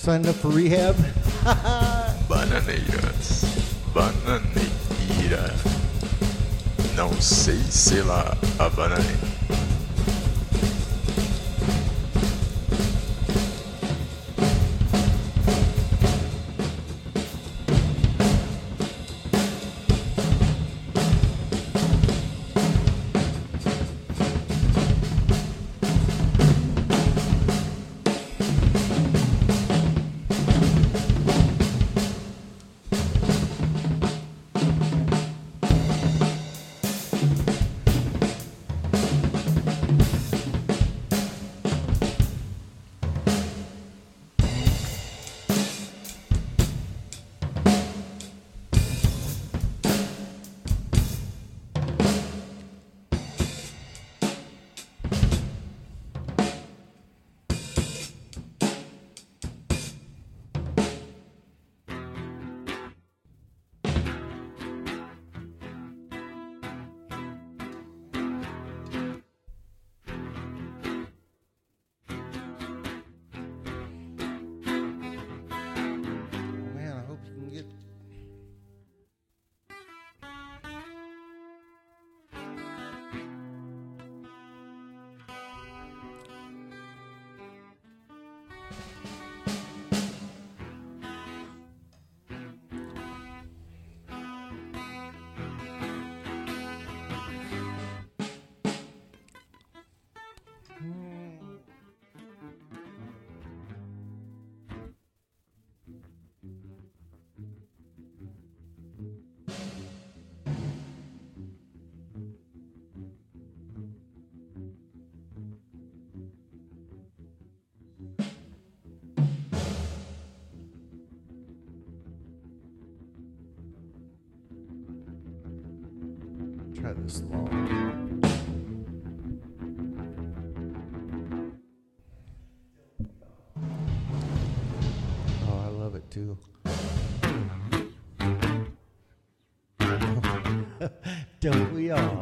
signed up for rehab. Bananeiras, bananeira. Não sei se lá a bananeira. Try this long. Oh, I love it too. Don't we all?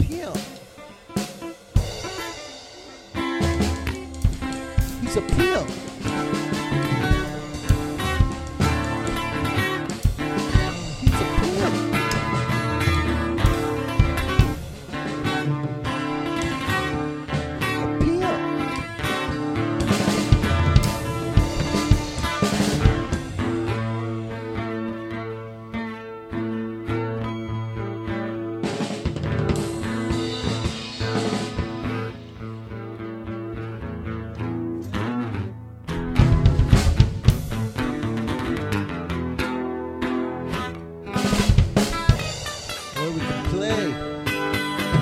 pimp. He's a pimp. He's a pimp. A pimp. Well, we can play.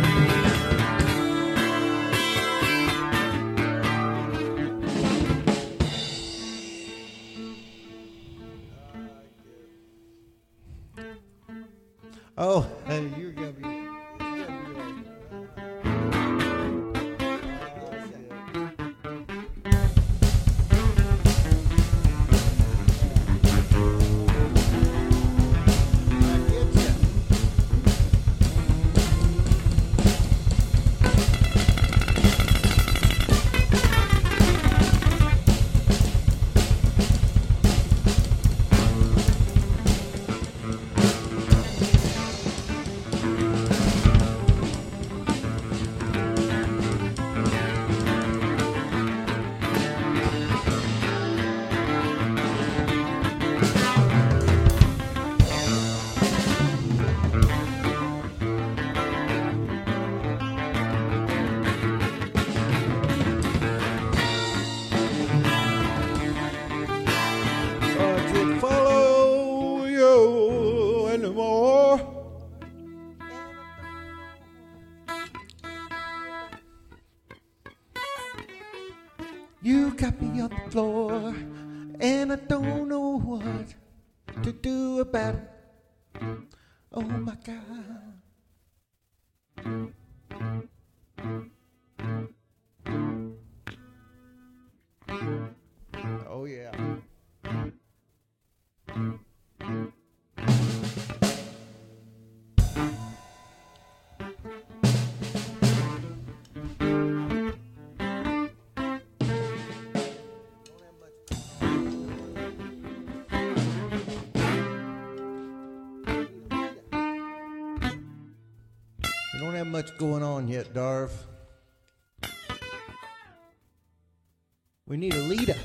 Oh, you're gonna be. I can't follow you anymore. You got me on the floor, and I don't know what to do about it. Oh my God. Oh yeah. We don't have much going on yet, Darv. We need a leader.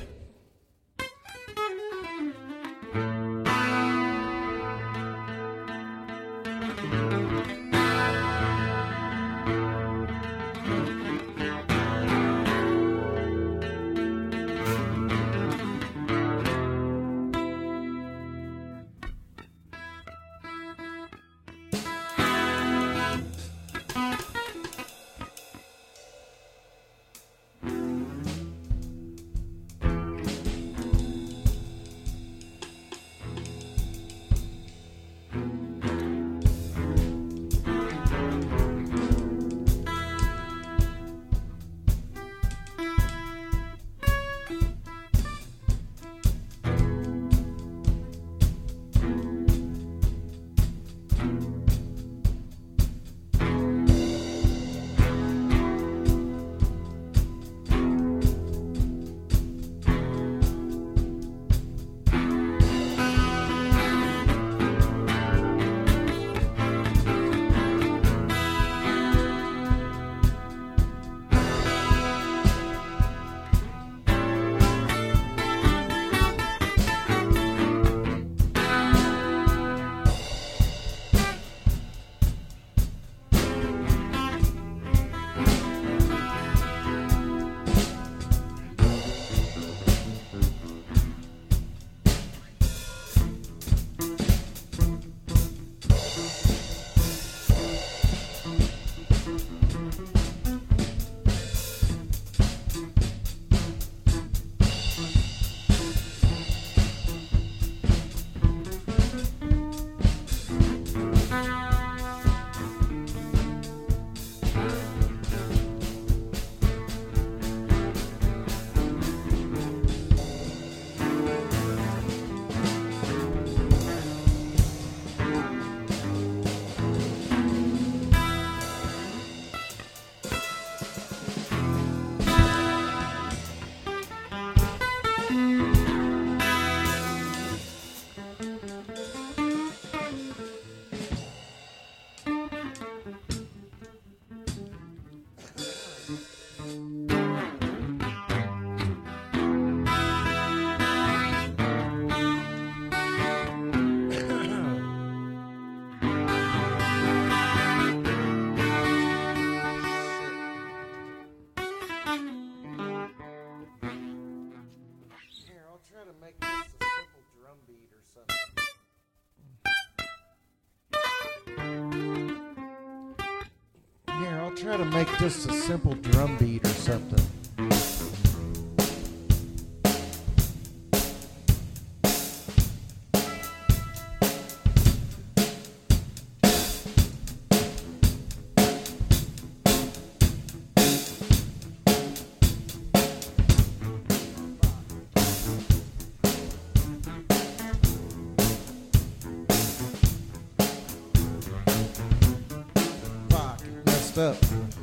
Here, I'll try to make just a simple drum beat or something. Up.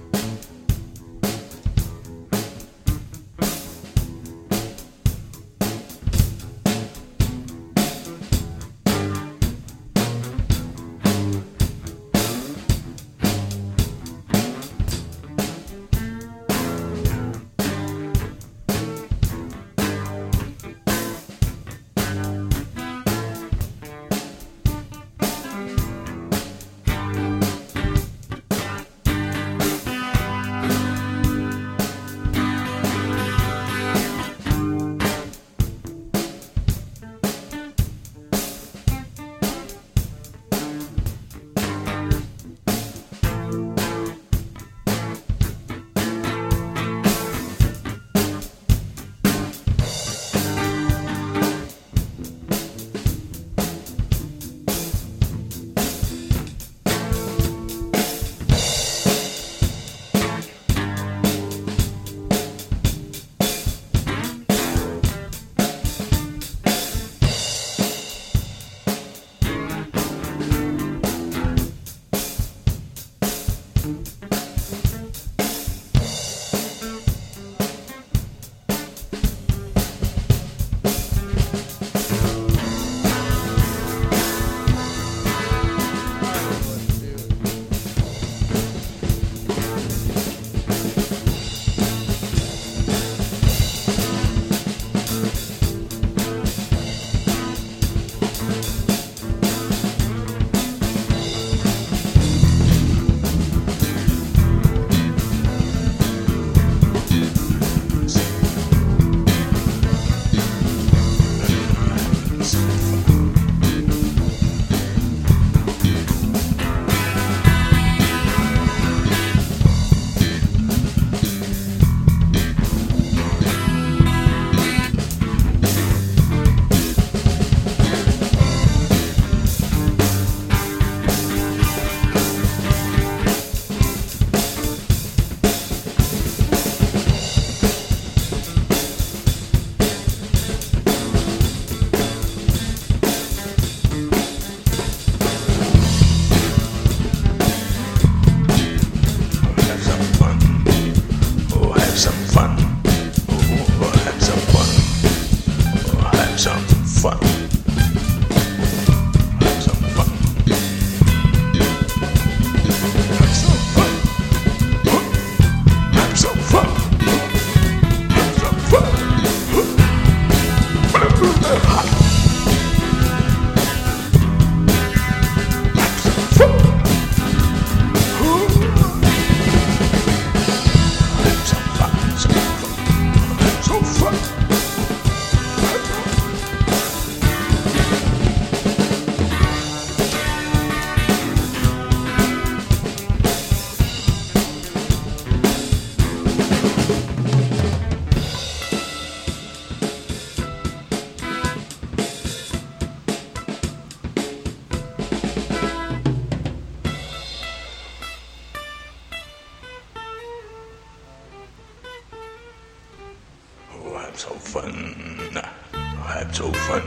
so fun. I had so fun.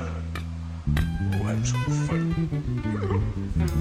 Oh, I had so fun.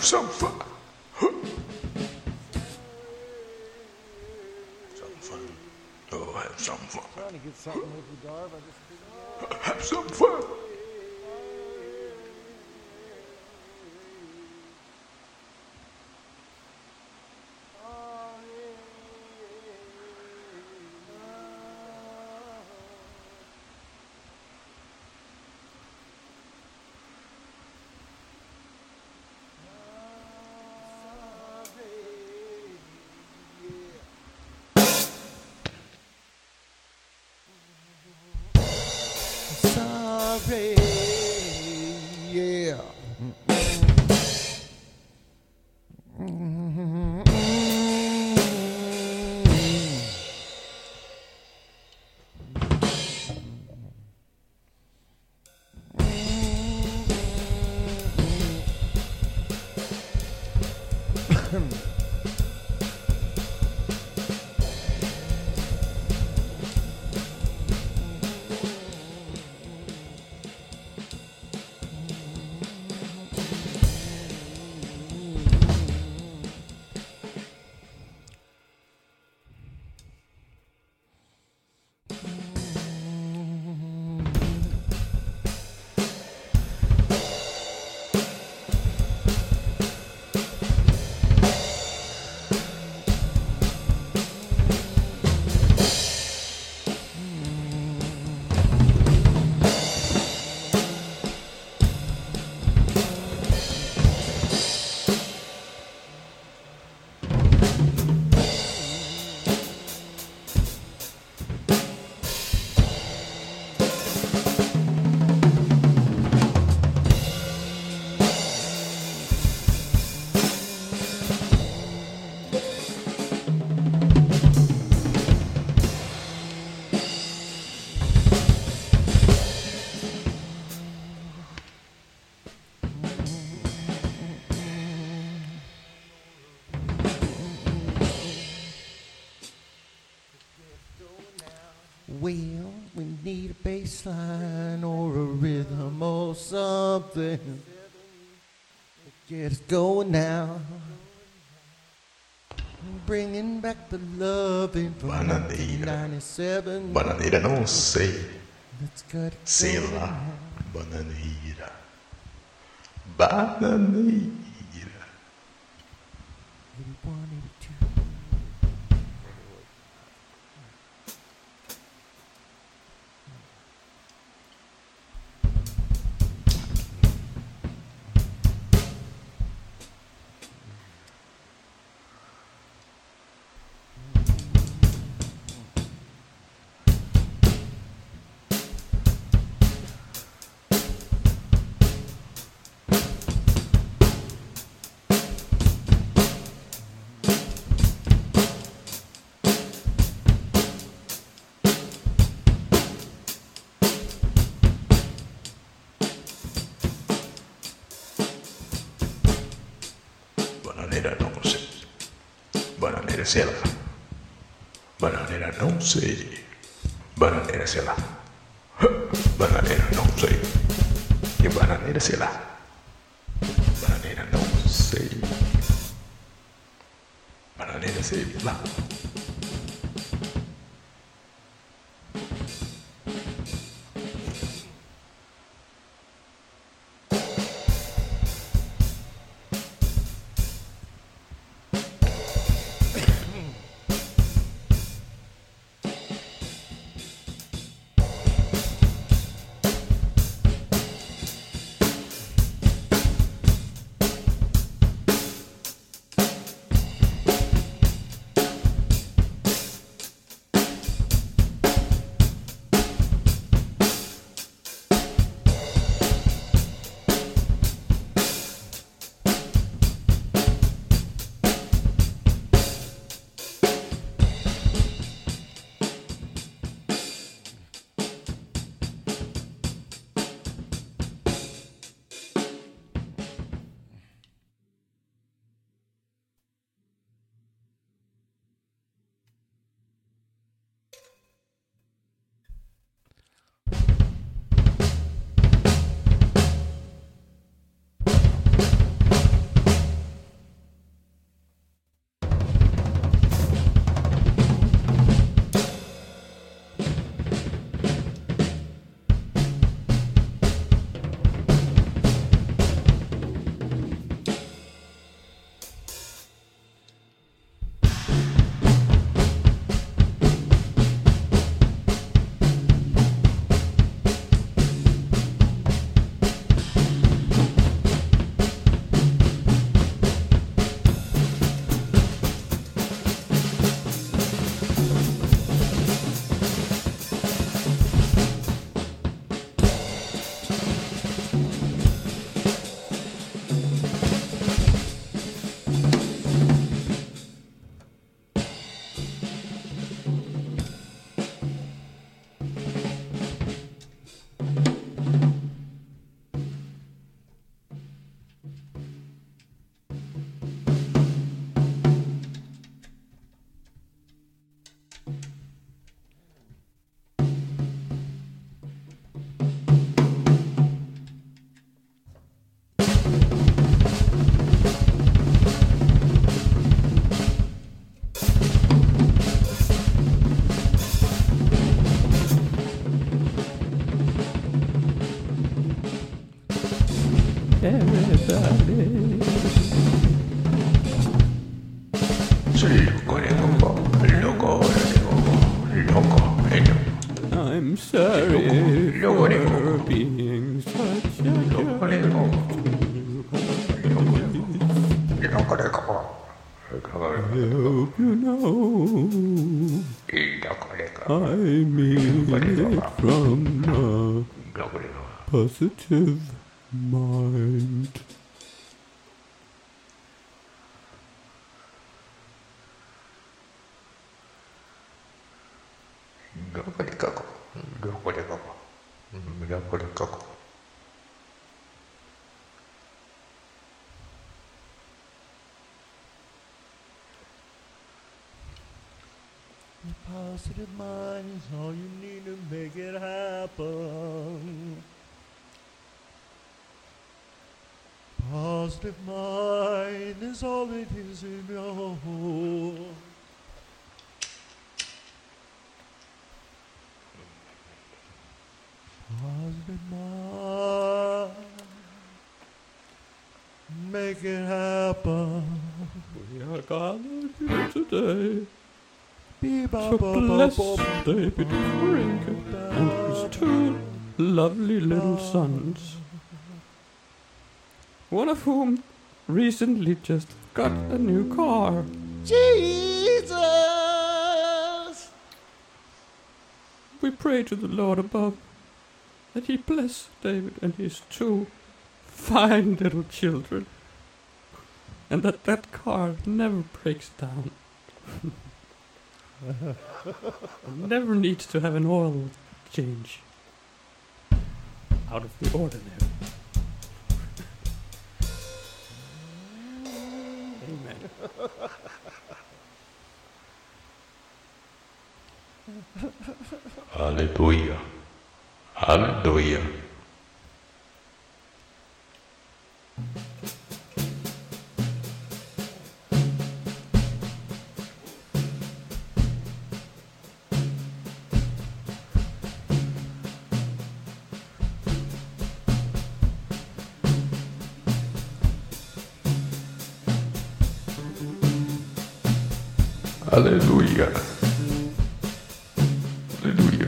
some fun. Some fun. Oh, have some fun. Trying to get something with you, Darv. I just didn't. Have some fun. Sorry, yeah. Well, we need a bass line or a rhythm or something to get us going now. Bringing back the loving from Bananeira. 1997. Bananeira, não sei. Let's cut it Sei going lá. now. Bananeira. Bananeira. 81, 82. Bananeira, não sei. Bananeira, sei lá. Bananeira, não sei. Bananeira, sei lá. Bananeira, não sei. E bananeira, sei lá. Bananeira, não sei. Bananeira, sei lá. darling. I'm sorry for being such a I hope you know I mean it from a positive mind. A positive mind is all you need to make it happen. Positive mind is all it is to know. Positive mind, make it happen. We are gathered here today To to bless David Cricket and his two lovely little sons, one of whom recently just got a new car. Jesus! We pray to the Lord above that he bless David and his two fine little children, and that car never breaks down. Never needs to have an oil change. Out of the ordinary. Amen. Hallelujah. Hallelujah. Hallelujah. Hallelujah.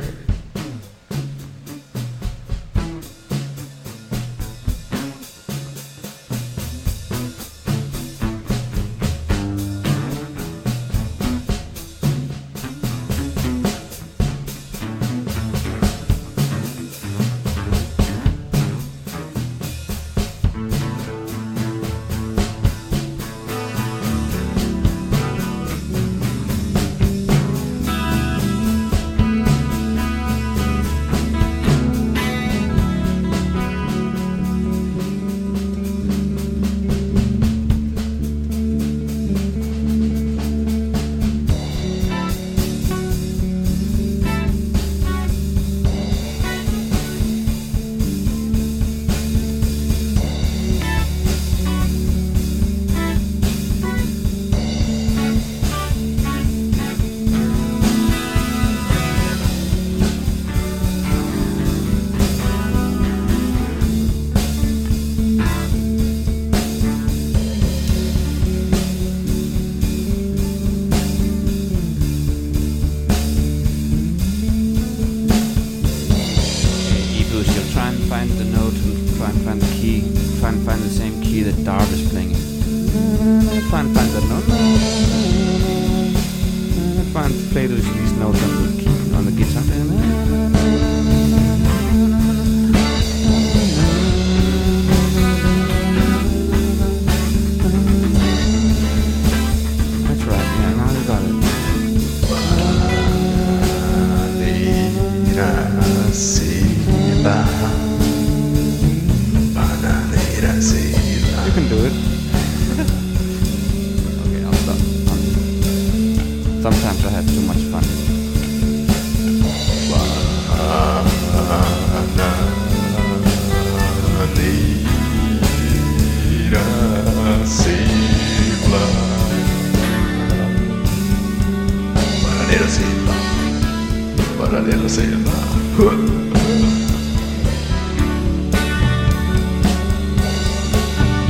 Play these notes on the guitar. That's right, yeah, now I got it. You can do it. Okay, I'll stop. Sometimes I have too much fun. Bananera Selva.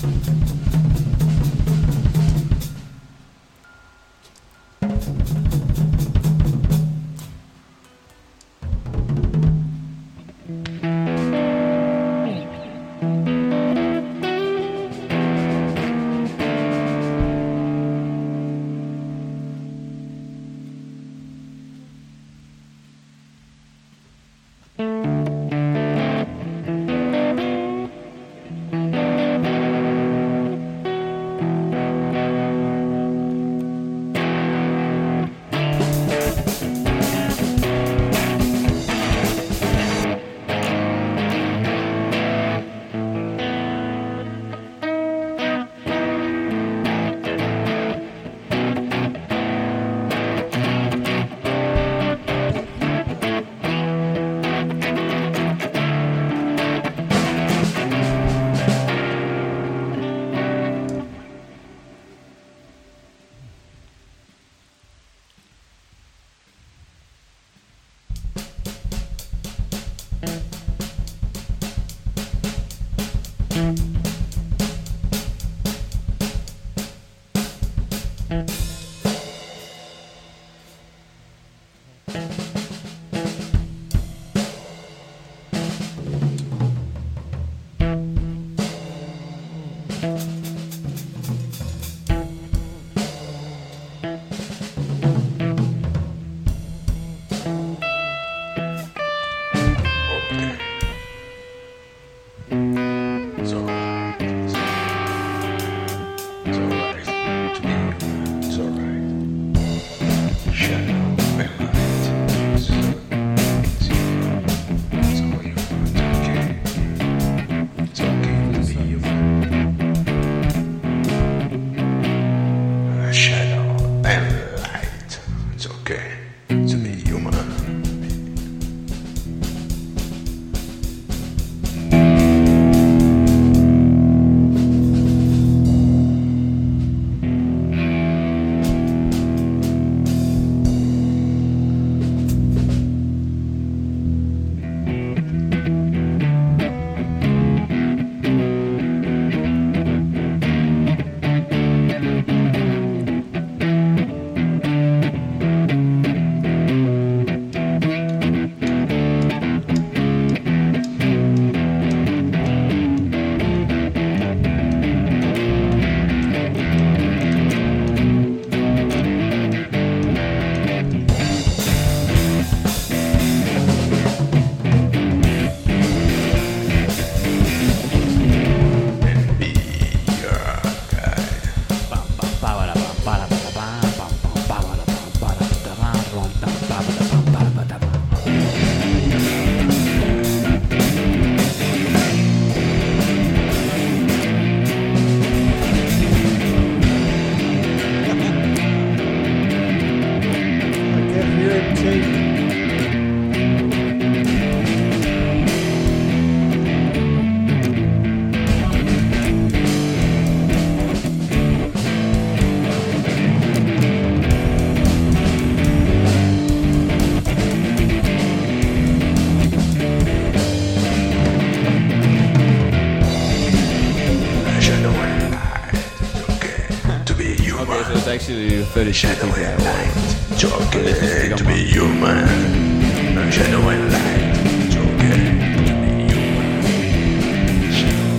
Actually 32 Shadow people. and light, joking to be human. Shadow and light, joking to be human.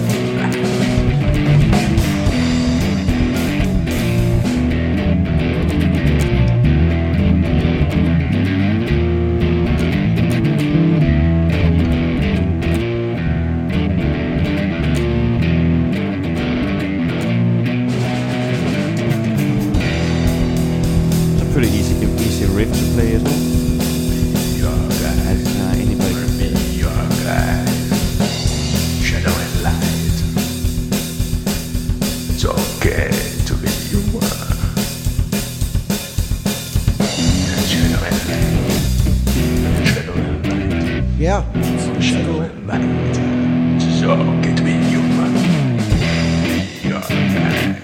Pretty easy riff to play as well. As anybody can play. Your guy, shadow and light. It's okay to be human. Shadow and light. Shadow and light. Yeah. Shadow and light. It's okay to be human. Your guy.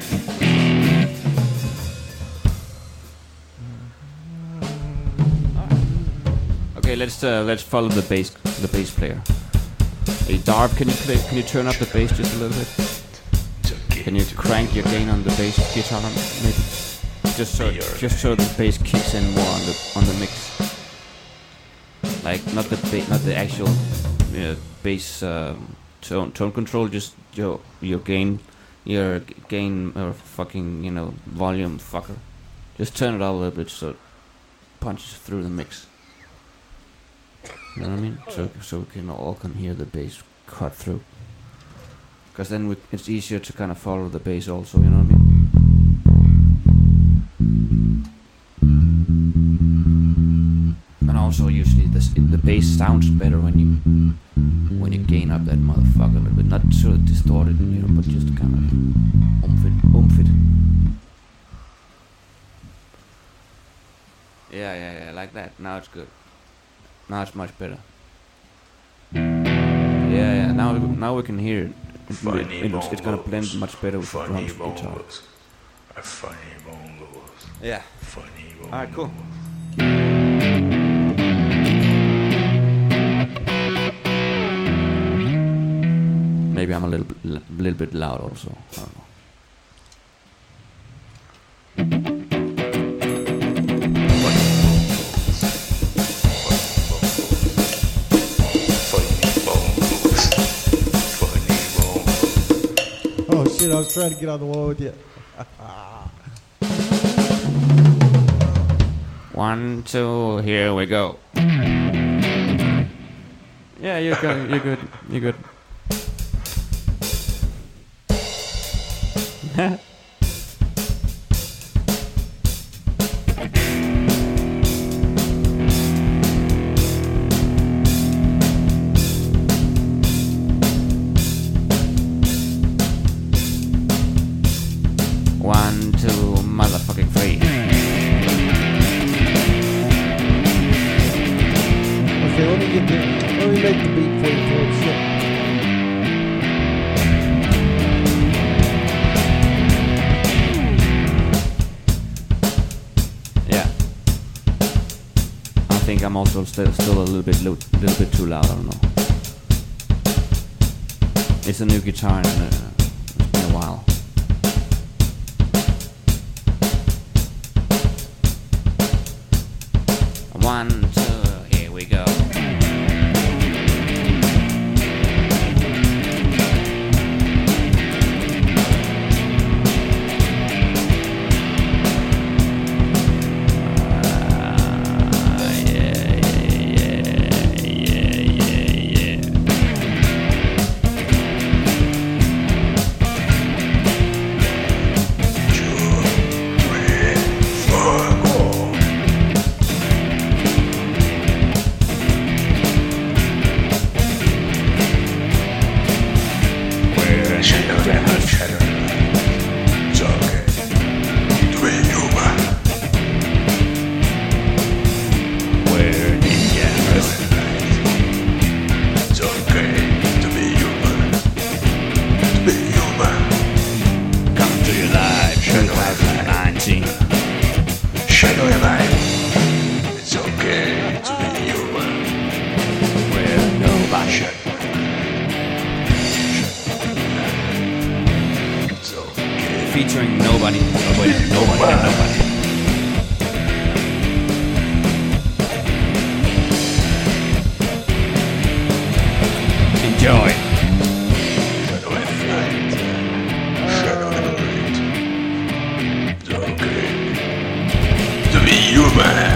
Okay, let's follow the bass player. Hey Darv, can you turn up the bass just a little bit? Can you crank your gain on the bass guitar, maybe? Just so the bass kicks in more on the mix. Like not the actual bass tone control. Just your gain fucking volume fucker. Just turn it up a little bit so it punches through the mix. You know what I mean? So we can all hear the bass cut through. Because then it's easier to kind of follow the bass also, you know what I mean? And also usually the bass sounds better when you gain up that motherfucker a little bit. Not so distorted, but just kind of oomph it. Yeah, like that. Now it's good. Now it's much better. Yeah. Now we can hear it. It's gonna blend much better with the drums and guitar. Yeah. Alright, cool. Maybe I'm a little bit loud also. I don't know. Oh shit, I was trying to get on the wall with you. 1, 2, here we go. Yeah, you're good. One, two, motherfucking three. Okay, let me make the beat for you, folks. Yeah. I think I'm also still a little bit too loud. I don't know. It's a new guitar and it's been a while. One, two, here we go. Featuring nobody. Nobody. Enjoy. It's okay to be human.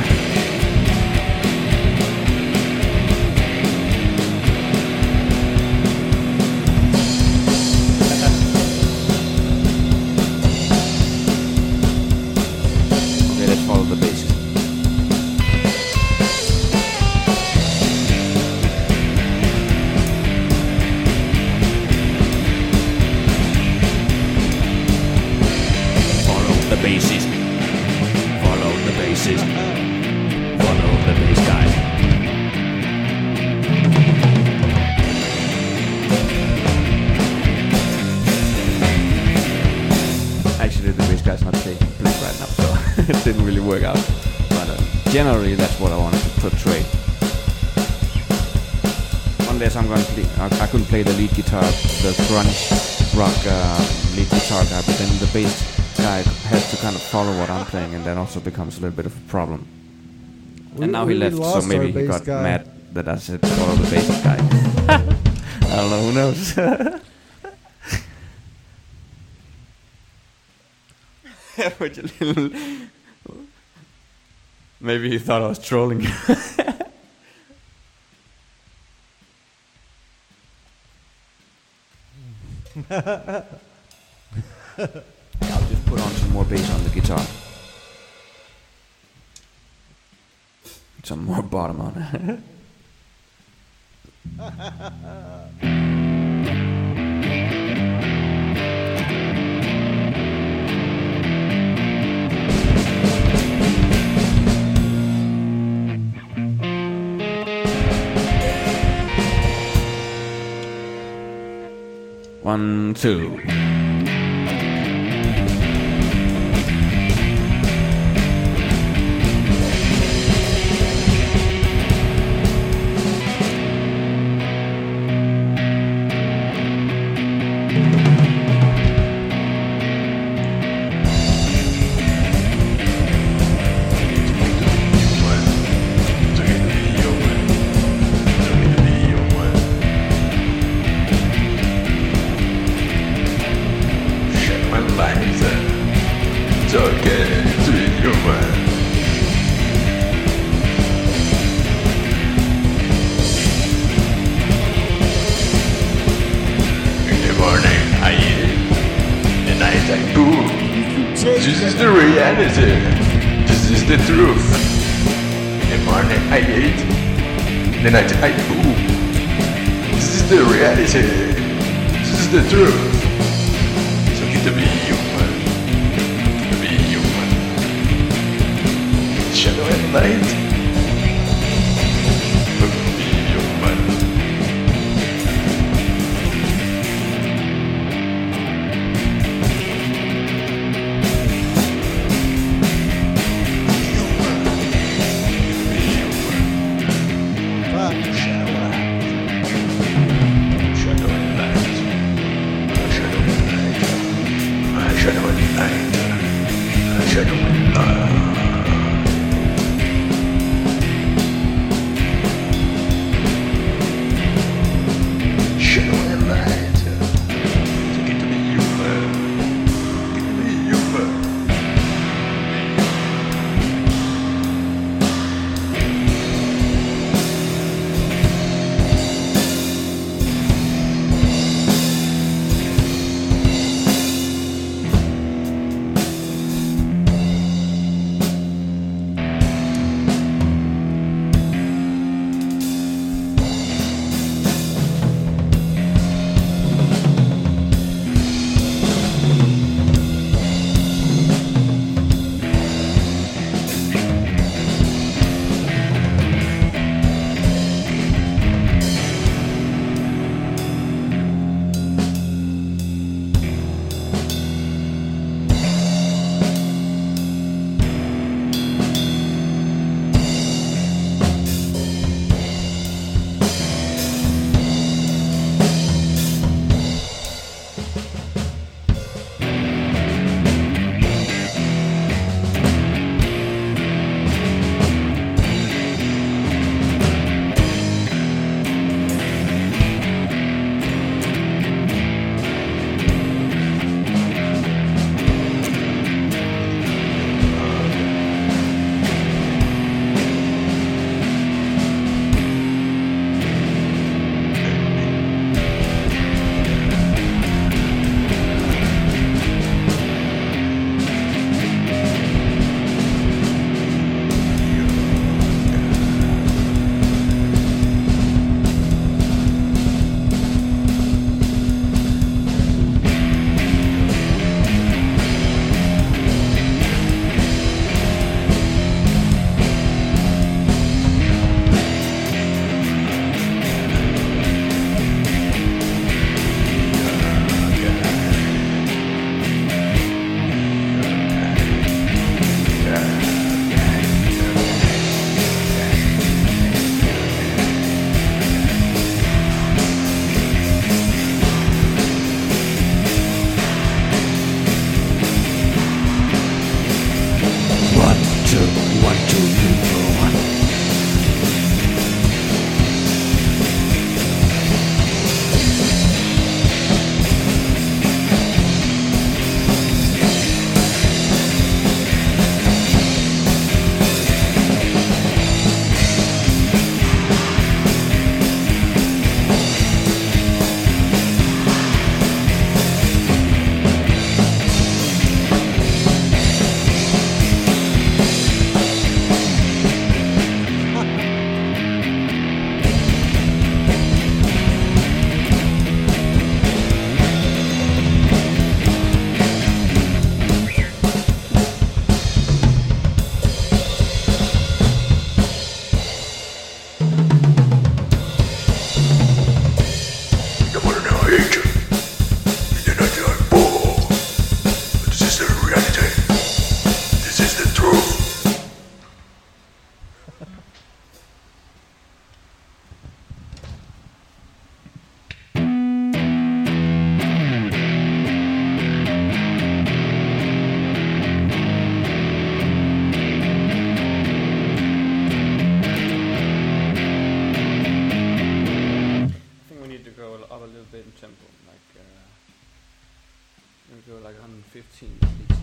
Follow the bass. Follow the bassist. Follow the bassist. Follow the bass guy. Actually, the bass guy's not playing right now, so it didn't really work out. But generally, that's what I wanted to portray. Unless I'm going to play, I couldn't play the lead guitar, the grunge rock lead guitar guy, but then the bass guy has to kind of follow what I'm playing, and that also becomes a little bit of a problem. And now he left, so lost maybe our he got bass guy. mad that I said follow the bass guy. I don't know, who knows? Which a little... Maybe he thought I was trolling. I'll just put on some more bass on the guitar. Some more bottom on it. One, two. This is the reality. This is the truth. In the morning I eat. In the night I poo. This is the reality. This is the truth. So get to be human. To be human. Shadow and light. To be human. like 115 at least.